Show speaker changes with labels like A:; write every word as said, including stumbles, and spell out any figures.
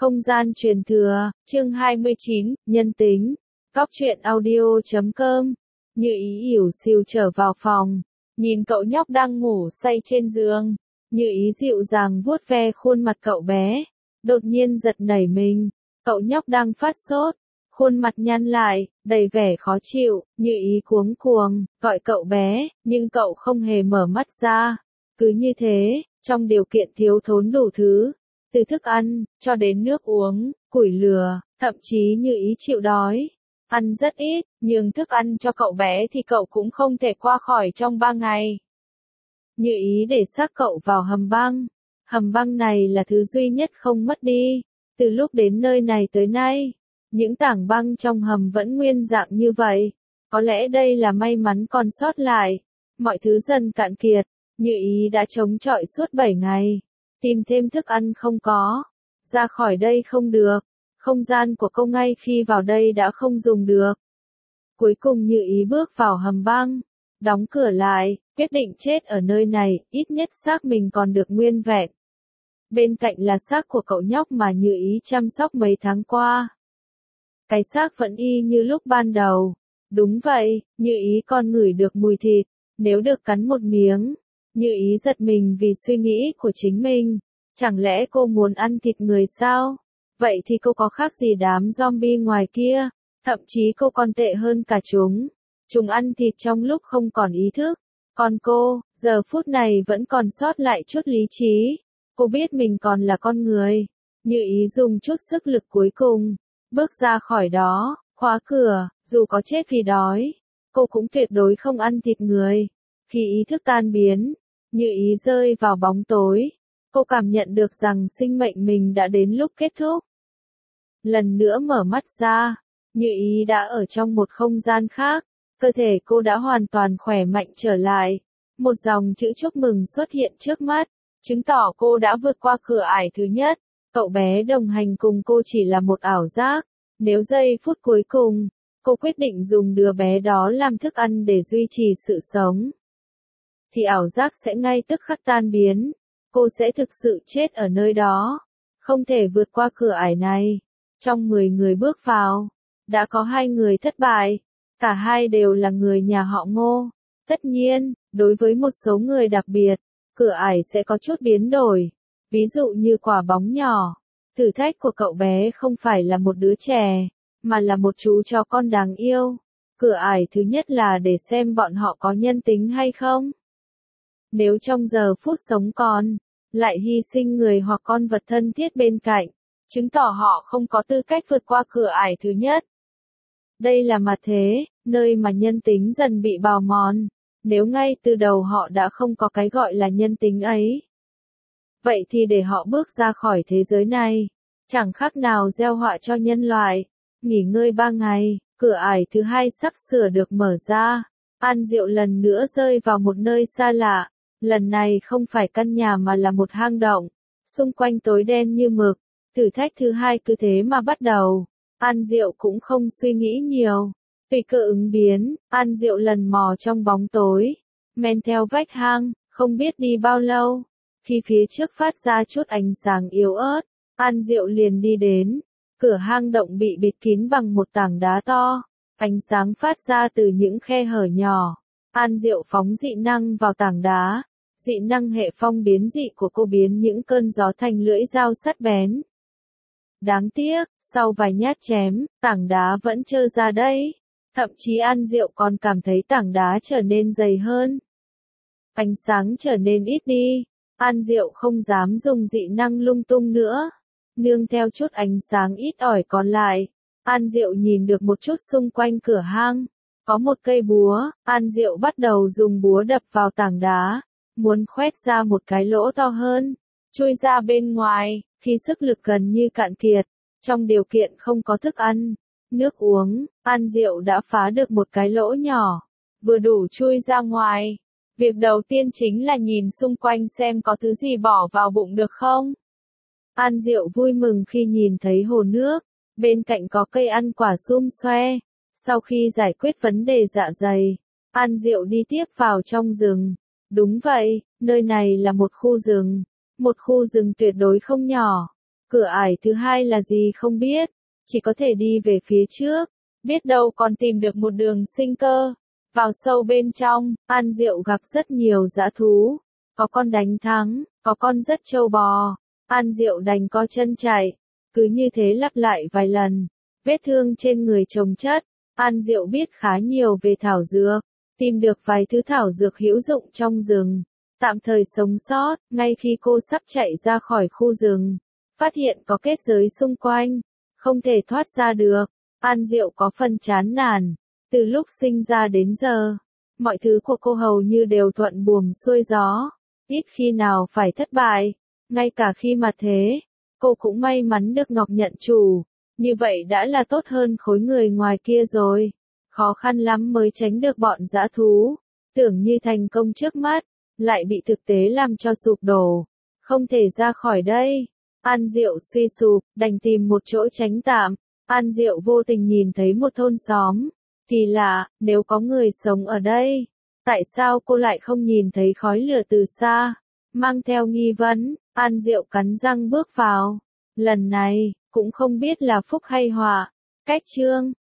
A: Không gian truyền thừa, chương hai mươi chín, nhân tính. Góc truyện audio chấm com. Như ý ỉu xìu trở vào phòng, nhìn cậu nhóc đang ngủ say trên giường. Như ý dịu dàng vuốt ve khuôn mặt cậu bé. Đột nhiên giật nảy mình, cậu nhóc đang phát sốt. Khuôn mặt nhăn lại, đầy vẻ khó chịu, Như ý cuống cuồng, gọi cậu bé, nhưng cậu không hề mở mắt ra. Cứ như thế, trong điều kiện thiếu thốn đủ thứ, từ thức ăn, cho đến nước uống, củi lửa, thậm chí Như ý chịu đói. Ăn rất ít, nhưng thức ăn cho cậu bé thì cậu cũng không thể qua khỏi trong ba ngày. Như ý để xác cậu vào hầm băng. Hầm băng này là thứ duy nhất không mất đi. Từ lúc đến nơi này tới nay, những tảng băng trong hầm vẫn nguyên dạng như vậy. Có lẽ đây là may mắn còn sót lại. Mọi thứ dần cạn kiệt, Như ý đã chống chọi suốt bảy ngày. Tìm thêm thức ăn không có. Ra khỏi đây không được. Không gian của cô ngay khi vào đây đã không dùng được. Cuối cùng Như ý bước vào hầm băng. Đóng cửa lại, quyết định chết ở nơi này, ít nhất xác mình còn được nguyên vẹn. Bên cạnh là xác của cậu nhóc mà Như ý chăm sóc mấy tháng qua. Cái xác vẫn y như lúc ban đầu. Đúng vậy, Như ý còn ngửi được mùi thịt. Nếu được cắn một miếng, Như ý giật mình vì suy nghĩ của chính mình. Chẳng lẽ cô muốn ăn thịt người sao? Vậy thì cô có khác gì đám zombie ngoài kia? Thậm chí cô còn tệ hơn cả chúng. Chúng ăn thịt trong lúc không còn ý thức. Còn cô, giờ phút này vẫn còn sót lại chút lý trí. Cô biết mình còn là con người. Như ý dùng chút sức lực cuối cùng. Bước ra khỏi đó, khóa cửa, dù có chết vì đói. Cô cũng tuyệt đối không ăn thịt người. Khi ý thức tan biến, Như ý rơi vào bóng tối. Cô cảm nhận được rằng sinh mệnh mình đã đến lúc kết thúc. Lần nữa mở mắt ra, Như ý đã ở trong một không gian khác. Cơ thể cô đã hoàn toàn khỏe mạnh trở lại. Một dòng chữ chúc mừng xuất hiện trước mắt, chứng tỏ cô đã vượt qua cửa ải thứ nhất. Cậu bé đồng hành cùng cô chỉ là một ảo giác. Nếu giây phút cuối cùng, cô quyết định dùng đứa bé đó làm thức ăn để duy trì sự sống, thì ảo giác sẽ ngay tức khắc tan biến. Cô sẽ thực sự chết ở nơi đó. Không thể vượt qua cửa ải này. Trong mười người bước vào, đã có hai người thất bại. Cả hai đều là người nhà họ Ngô. Tất nhiên, đối với một số người đặc biệt, cửa ải sẽ có chút biến đổi. Ví dụ như quả bóng nhỏ. Thử thách của cậu bé không phải là một đứa trẻ, mà là một chú chó con đáng yêu. Cửa ải thứ nhất là để xem bọn họ có nhân tính hay không. Nếu trong giờ phút sống còn, lại hy sinh người hoặc con vật thân thiết bên cạnh, chứng tỏ họ không có tư cách vượt qua cửa ải thứ nhất. Đây là mặt thế, nơi mà nhân tính dần bị bào mòn. Nếu ngay từ đầu họ đã không có cái gọi là nhân tính ấy, vậy thì để họ bước ra khỏi thế giới này, chẳng khác nào gieo họa cho nhân loại. Nghỉ ngơi ba ngày, cửa ải thứ hai sắp sửa được mở ra. An Diệu lần nữa rơi vào một nơi xa lạ. Lần này không phải căn nhà mà là một hang động. Xung quanh tối đen như mực. Thử thách thứ hai cứ thế mà bắt đầu. An Diệu cũng không suy nghĩ nhiều. Tùy cơ ứng biến, An Diệu lần mò trong bóng tối. Men theo vách hang, không biết đi bao lâu. Khi phía trước phát ra chút ánh sáng yếu ớt, An Diệu liền đi đến. Cửa hang động bị bịt kín bằng một tảng đá to. Ánh sáng phát ra từ những khe hở nhỏ. An Diệu phóng dị năng vào tảng đá. Dị năng hệ phong biến dị của cô biến những cơn gió thành lưỡi dao sắc bén. Đáng tiếc, sau vài nhát chém, tảng đá vẫn trơ ra đấy. Thậm chí An Diệu còn cảm thấy tảng đá trở nên dày hơn. Ánh sáng trở nên ít đi. An Diệu không dám dùng dị năng lung tung nữa. Nương theo chút ánh sáng ít ỏi còn lại, An Diệu nhìn được một chút xung quanh cửa hang. Có một cây búa, An Diệu bắt đầu dùng búa đập vào tảng đá, muốn khoét ra một cái lỗ to hơn, chui ra bên ngoài. Khi sức lực gần như cạn kiệt, trong điều kiện không có thức ăn, nước uống, An Diệu đã phá được một cái lỗ nhỏ, vừa đủ chui ra ngoài. Việc đầu tiên chính là nhìn xung quanh xem có thứ gì bỏ vào bụng được không. An Diệu vui mừng khi nhìn thấy hồ nước, bên cạnh có cây ăn quả sum xoe. Sau khi giải quyết vấn đề dạ dày, An Diệu đi tiếp vào trong rừng. Đúng vậy, nơi này là một khu rừng. Một khu rừng tuyệt đối không nhỏ. Cửa ải thứ hai là gì không biết, chỉ có thể đi về phía trước, biết đâu còn tìm được một đường sinh cơ. Vào sâu bên trong, An Diệu gặp rất nhiều dã thú, có con đánh thắng, có con rất trâu bò. An Diệu đành co chân chạy, cứ như thế lặp lại vài lần. Vết thương trên người chồng chất, An Diệu biết khá nhiều về thảo dược, tìm được vài thứ thảo dược hữu dụng trong rừng, tạm thời sống sót. Ngay khi cô sắp chạy ra khỏi khu rừng, phát hiện có kết giới xung quanh, không thể thoát ra được. An Diệu có phần chán nản, từ lúc sinh ra đến giờ, mọi thứ của cô hầu như đều thuận buồm xuôi gió, ít khi nào phải thất bại, ngay cả khi mà thế, cô cũng may mắn được Ngọc nhận chủ, như vậy đã là tốt hơn khối người ngoài kia rồi. Khó khăn lắm mới tránh được bọn dã thú, tưởng như thành công trước mắt, lại bị thực tế làm cho sụp đổ, không thể ra khỏi đây. An Diệu suy sụp, đành tìm một chỗ tránh tạm. An Diệu vô tình nhìn thấy một thôn xóm. Kỳ lạ, nếu có người sống ở đây, tại sao cô lại không nhìn thấy khói lửa từ xa? Mang theo nghi vấn, An Diệu cắn răng bước vào. Lần này, cũng không biết là phúc hay họa. Cách chương